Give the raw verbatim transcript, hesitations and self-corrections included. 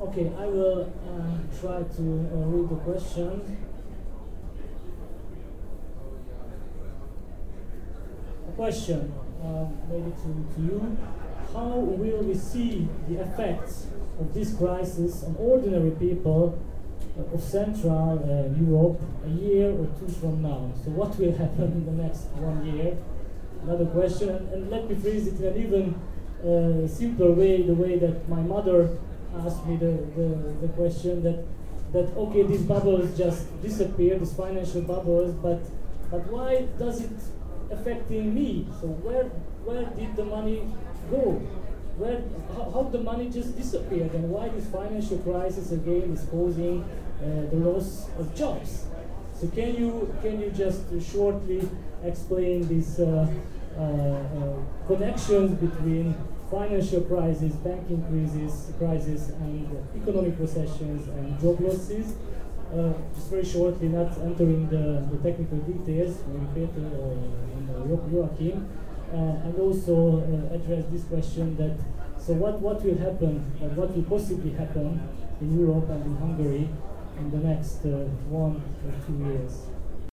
Okay, I will uh, try to uh, read the question. A question, uh, maybe to, to you. How will we see the effects of this crisis on ordinary people uh, of Central uh, Europe a year or two from now? So what will happen in the next one year? Another question, and, and let me phrase it in an even uh, simpler way, the way that my mother asked me the, the, the question that, that okay, these bubbles just disappear, these financial bubbles, but, but why does it affecting me? So where, where did the money go? Where, how, how the money just disappeared, and why this financial crisis again is causing uh, the loss of jobs? So can you, can you just shortly explain these uh, uh, uh, connections between financial crisis, banking crisis, crisis, and economic recessions and job losses? Uh, just very shortly, not entering the, the technical details, maybe Peter or uh, Joachim, uh, and also uh, address this question that, so what, what will happen, or what will possibly happen in Europe and in Hungary in the next uh, one or two years?